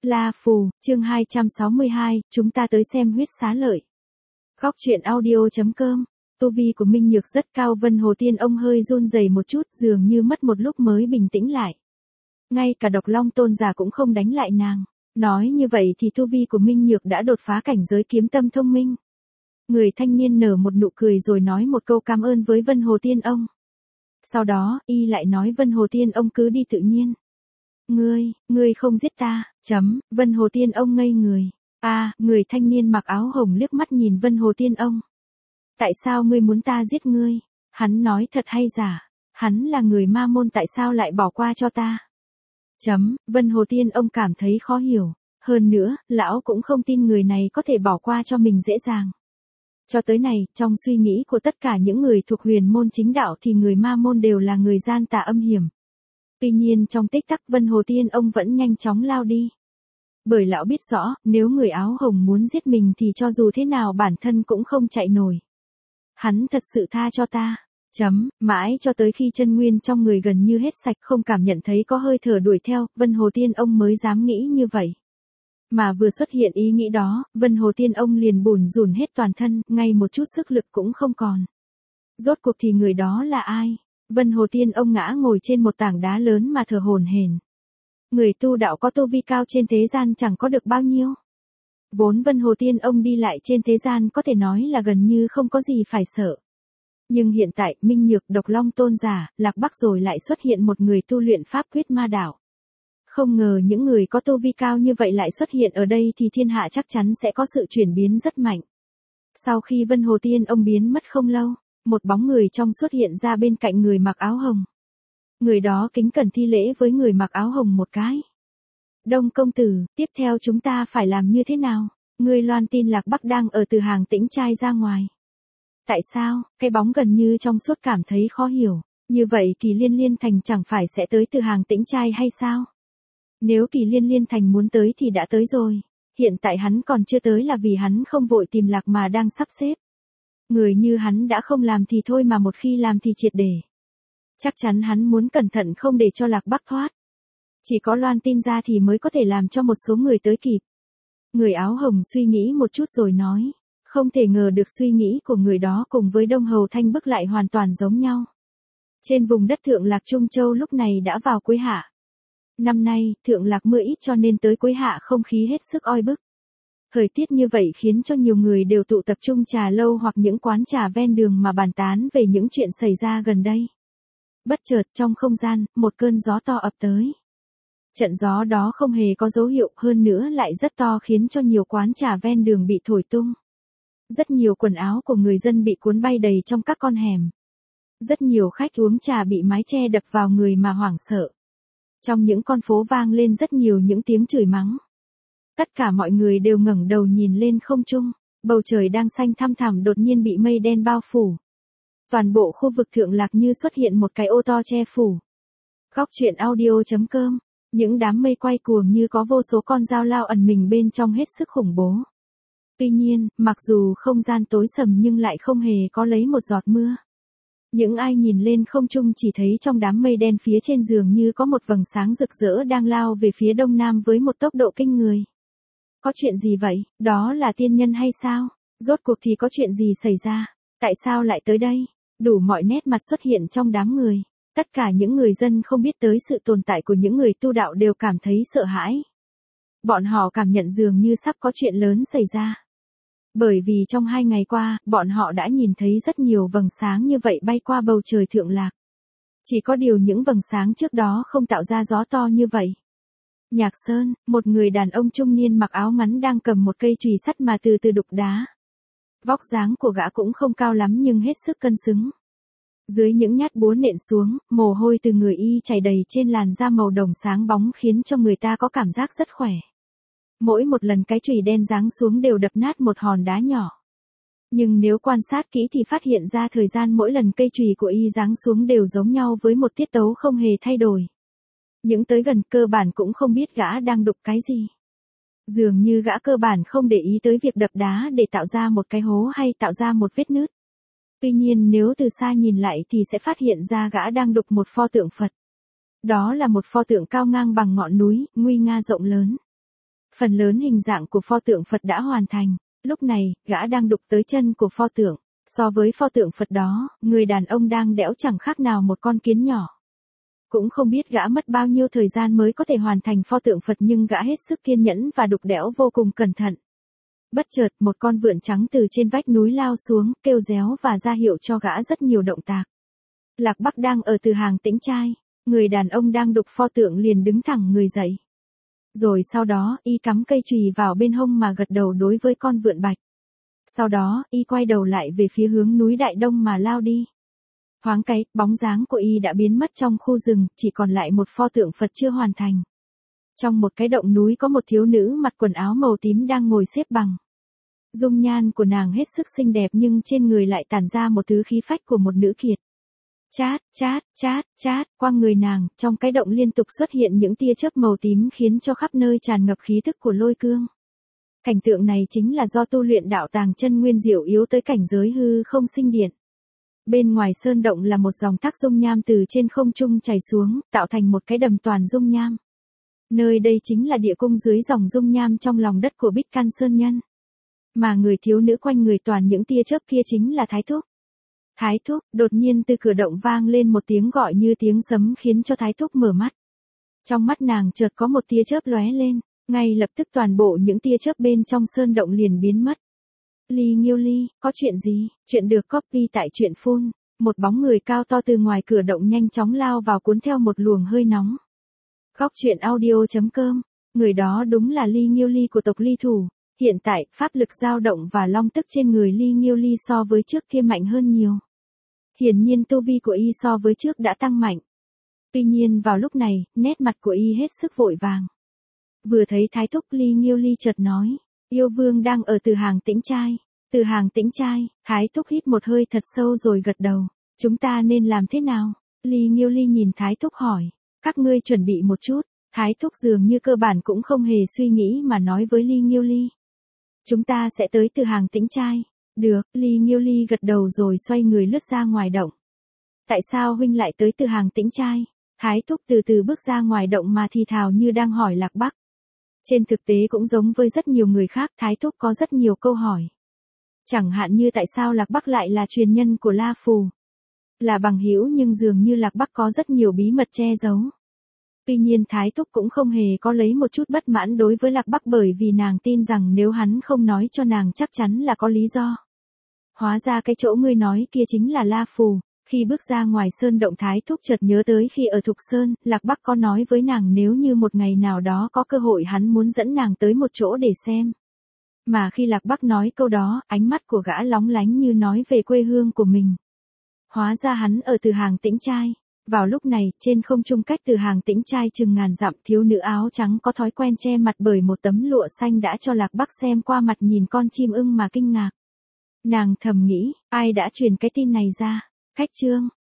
La Phù, chương 262, chúng ta tới xem huyết xá lợi. Góc truyện audio.com. Tu vi của Minh Nhược rất cao, Vân Hồ Tiên Ông hơi run rẩy một chút, dường như mất một lúc mới bình tĩnh lại. Ngay cả Độc Long Tôn giả cũng không đánh lại nàng. Nói như vậy thì tu vi của Minh Nhược đã đột phá cảnh giới kiếm tâm thông minh. Người thanh niên nở một nụ cười rồi nói một câu cảm ơn với Vân Hồ Tiên Ông. Sau đó, y lại nói Vân Hồ Tiên Ông cứ đi tự nhiên. Ngươi không giết ta, Vân Hồ Tiên Ông ngây người. Người thanh niên mặc áo hồng liếc mắt nhìn Vân Hồ Tiên Ông. Tại sao ngươi muốn ta giết ngươi? Hắn nói thật hay giả? Hắn là người ma môn, tại sao lại bỏ qua cho ta? Vân Hồ Tiên Ông cảm thấy khó hiểu. Hơn nữa, lão cũng không tin người này có thể bỏ qua cho mình dễ dàng. Cho tới này, trong suy nghĩ của tất cả những người thuộc huyền môn chính đạo thì người ma môn đều là người gian tà âm hiểm. Tuy nhiên trong tích tắc Vân Hồ Tiên Ông vẫn nhanh chóng lao đi. Bởi lão biết rõ, nếu người áo hồng muốn giết mình thì cho dù thế nào bản thân cũng không chạy nổi. Hắn thật sự tha cho ta. Mãi cho tới khi chân nguyên trong người gần như hết sạch, không cảm nhận thấy có hơi thở đuổi theo, Vân Hồ Tiên Ông mới dám nghĩ như vậy. Mà vừa xuất hiện ý nghĩ đó, Vân Hồ Tiên Ông liền bủn rủn hết toàn thân, ngay một chút sức lực cũng không còn. Rốt cuộc thì người đó là ai? Vân Hồ Tiên Ông ngã ngồi trên một tảng đá lớn mà thở hổn hển. Người tu đạo có tu vi cao trên thế gian chẳng có được bao nhiêu. Vốn Vân Hồ Tiên Ông đi lại trên thế gian có thể nói là gần như không có gì phải sợ. Nhưng hiện tại, Minh Nhược, Độc Long Tôn giả, Lạc Bắc rồi lại xuất hiện một người tu luyện pháp quyết ma đạo. Không ngờ những người có tu vi cao như vậy lại xuất hiện ở đây thì thiên hạ chắc chắn sẽ có sự chuyển biến rất mạnh. Sau khi Vân Hồ Tiên Ông biến mất không lâu, một bóng người trong xuất hiện ra bên cạnh người mặc áo hồng. Người đó kính cẩn thi lễ với người mặc áo hồng một cái. Đông công tử, tiếp theo chúng ta phải làm như thế nào? Người loan tin Lạc Bắc đang ở từ hàng Tĩnh Trai ra ngoài. Tại sao? Cái bóng gần như trong suốt cảm thấy khó hiểu. Như vậy Kỳ Liên Liên Thành chẳng phải sẽ tới từ hàng Tĩnh Trai hay sao? Nếu Kỳ Liên Liên Thành muốn tới thì đã tới rồi. Hiện tại hắn còn chưa tới là vì hắn không vội tìm Lạc mà đang sắp xếp. Người như hắn đã không làm thì thôi, mà một khi làm thì triệt để. Chắc chắn hắn muốn cẩn thận không để cho Lạc Bắc thoát. Chỉ có loan tin ra thì mới có thể làm cho một số người tới kịp. Người áo hồng suy nghĩ một chút rồi nói. Không thể ngờ được suy nghĩ của người đó cùng với Đông Hầu Thanh Bức lại hoàn toàn giống nhau. Trên vùng đất Thượng Lạc Trung Châu lúc này đã vào cuối hạ. Năm nay, Thượng Lạc mưa ít cho nên tới cuối hạ không khí hết sức oi bức. Thời tiết như vậy khiến cho nhiều người đều tụ tập trung trà lâu hoặc những quán trà ven đường mà bàn tán về những chuyện xảy ra gần đây. Bất chợt trong không gian, một cơn gió to ập tới. Trận gió đó không hề có dấu hiệu, hơn nữa lại rất to khiến cho nhiều quán trà ven đường bị thổi tung. Rất nhiều quần áo của người dân bị cuốn bay đầy trong các con hẻm. Rất nhiều khách uống trà bị mái che đập vào người mà hoảng sợ. Trong những con phố vang lên rất nhiều những tiếng chửi mắng. Tất cả mọi người đều ngẩng đầu nhìn lên không trung, bầu trời đang xanh thăm thẳm đột nhiên bị mây đen bao phủ. Toàn bộ khu vực Thượng Lạc như xuất hiện một cái ô to che phủ. Góc truyện audio.com, những đám mây quay cuồng như có vô số con dao lao ẩn mình bên trong hết sức khủng bố. Tuy nhiên, mặc dù không gian tối sầm nhưng lại không hề có lấy một giọt mưa. Những ai nhìn lên không trung chỉ thấy trong đám mây đen phía trên dường như có một vầng sáng rực rỡ đang lao về phía đông nam với một tốc độ kinh người. Có chuyện gì vậy? Đó là tiên nhân hay sao? Rốt cuộc thì có chuyện gì xảy ra? Tại sao lại tới đây? Đủ mọi nét mặt xuất hiện trong đám người. Tất cả những người dân không biết tới sự tồn tại của những người tu đạo đều cảm thấy sợ hãi. Bọn họ cảm nhận dường như sắp có chuyện lớn xảy ra. Bởi vì trong 2 ngày qua, bọn họ đã nhìn thấy rất nhiều vầng sáng như vậy bay qua bầu trời Thượng Lạc. Chỉ có điều những vầng sáng trước đó không tạo ra gió to như vậy. Nhạc Sơn, một người đàn ông trung niên mặc áo ngắn đang cầm một cây chùy sắt mà từ từ đục đá. Vóc dáng của gã cũng không cao lắm nhưng hết sức cân xứng. Dưới những nhát búa nện xuống, mồ hôi từ người y chảy đầy trên làn da màu đồng sáng bóng khiến cho người ta có cảm giác rất khỏe. Mỗi một lần cái chùy đen giáng xuống đều đập nát một hòn đá nhỏ. Nhưng nếu quan sát kỹ thì phát hiện ra thời gian mỗi lần cây chùy của y giáng xuống đều giống nhau với một tiết tấu không hề thay đổi. Những tới gần cơ bản cũng không biết gã đang đục cái gì. Dường như gã cơ bản không để ý tới việc đập đá để tạo ra một cái hố hay tạo ra một vết nứt. Tuy nhiên nếu từ xa nhìn lại thì sẽ phát hiện ra gã đang đục một pho tượng Phật. Đó là một pho tượng cao ngang bằng ngọn núi, nguy nga rộng lớn. Phần lớn hình dạng của pho tượng Phật đã hoàn thành. Lúc này, gã đang đụng tới chân của pho tượng. So với pho tượng Phật đó, người đàn ông đang đẽo chẳng khác nào một con kiến nhỏ. Cũng không biết gã mất bao nhiêu thời gian mới có thể hoàn thành pho tượng Phật, nhưng gã hết sức kiên nhẫn và đục đẽo vô cùng cẩn thận. Bất chợt, một con vượn trắng từ trên vách núi lao xuống, kêu réo và ra hiệu cho gã rất nhiều động tác. Lạc Bắc đang ở từ hàng Tĩnh Trai. Người đàn ông đang đục pho tượng liền đứng thẳng người dậy. Rồi sau đó, y cắm cây chùy vào bên hông mà gật đầu đối với con vượn bạch. Sau đó, y quay đầu lại về phía hướng núi Đại Đông mà lao đi. Thoáng cái, bóng dáng của y đã biến mất trong khu rừng, chỉ còn lại một pho tượng Phật chưa hoàn thành. Trong một cái động núi có một thiếu nữ mặc quần áo màu tím đang ngồi xếp bằng. Dung nhan của nàng hết sức xinh đẹp nhưng trên người lại tản ra một thứ khí phách của một nữ kiệt. Chát, chát, chát, chát, qua người nàng, trong cái động liên tục xuất hiện những tia chớp màu tím khiến cho khắp nơi tràn ngập khí thức của lôi cương. Cảnh tượng này chính là do tu luyện đạo tàng chân nguyên diệu yếu tới cảnh giới hư không sinh điện. Bên ngoài sơn động là một dòng thác dung nham từ trên không trung chảy xuống, tạo thành một cái đầm toàn dung nham. Nơi đây chính là địa cung dưới dòng dung nham trong lòng đất của Bích Can Sơn Nhân. Mà người thiếu nữ quanh người toàn những tia chớp kia chính là Thái Thúc. Thái Thúc, đột nhiên từ cửa động vang lên một tiếng gọi như tiếng sấm khiến cho Thái Thúc mở mắt. Trong mắt nàng chợt có một tia chớp lóe lên, ngay lập tức toàn bộ những tia chớp bên trong sơn động liền biến mất. Ly Nghiêu Ly, có chuyện gì? Chuyện được copy tại truyện phun. Một bóng người cao to từ ngoài cửa động nhanh chóng lao vào cuốn theo một luồng hơi nóng. Góc truyện audio.com. Người đó đúng là Ly Nghiêu Ly của tộc Ly Thủ. Hiện tại, pháp lực dao động và long tức trên người Ly Nghiêu Ly so với trước kia mạnh hơn nhiều. Hiển nhiên tu vi của y so với trước đã tăng mạnh. Tuy nhiên vào lúc này, nét mặt của y hết sức vội vàng. Vừa thấy Thái Thúc, Ly Nghiêu Ly chợt nói, yêu vương đang ở từ hàng Tĩnh Trai. Từ hàng Tĩnh Trai, Thái Thúc hít một hơi thật sâu rồi gật đầu. Chúng ta nên làm thế nào? Ly Nghiêu Ly nhìn Thái Thúc hỏi, các ngươi chuẩn bị một chút. Thái Thúc dường như cơ bản cũng không hề suy nghĩ mà nói với Ly Nghiêu Ly. Chúng ta sẽ tới từ hàng Tĩnh Trai. Được, Ly Nghiêu Ly gật đầu rồi xoay người lướt ra ngoài động. Tại sao huynh lại tới từ hàng Tĩnh Trai? Thái Thúc từ từ bước ra ngoài động mà thì thào như đang hỏi Lạc Bắc. Trên thực tế cũng giống với rất nhiều người khác, Thái Thúc có rất nhiều câu hỏi. Chẳng hạn như tại sao Lạc Bắc lại là truyền nhân của La Phù. Là bằng hữu nhưng dường như Lạc Bắc có rất nhiều bí mật che giấu. Tuy nhiên Thái Thúc cũng không hề có lấy một chút bất mãn đối với Lạc Bắc bởi vì nàng tin rằng nếu hắn không nói cho nàng chắc chắn là có lý do. Hóa ra cái chỗ ngươi nói kia chính là La Phù. Khi bước ra ngoài sơn động Thái Thúc chợt nhớ tới khi ở Thục Sơn, Lạc Bắc có nói với nàng nếu như một ngày nào đó có cơ hội hắn muốn dẫn nàng tới một chỗ để xem. Mà khi Lạc Bắc nói câu đó, ánh mắt của gã lóng lánh như nói về quê hương của mình. Hóa ra hắn ở từ hàng Tĩnh Trai. Vào lúc này, trên không trung cách từ hàng Tĩnh Trai chừng ngàn dặm, thiếu nữ áo trắng có thói quen che mặt bởi một tấm lụa xanh đã cho Lạc Bắc xem qua mặt nhìn con chim ưng mà kinh ngạc. Nàng thầm nghĩ, ai đã truyền cái tin này ra? Khách trương,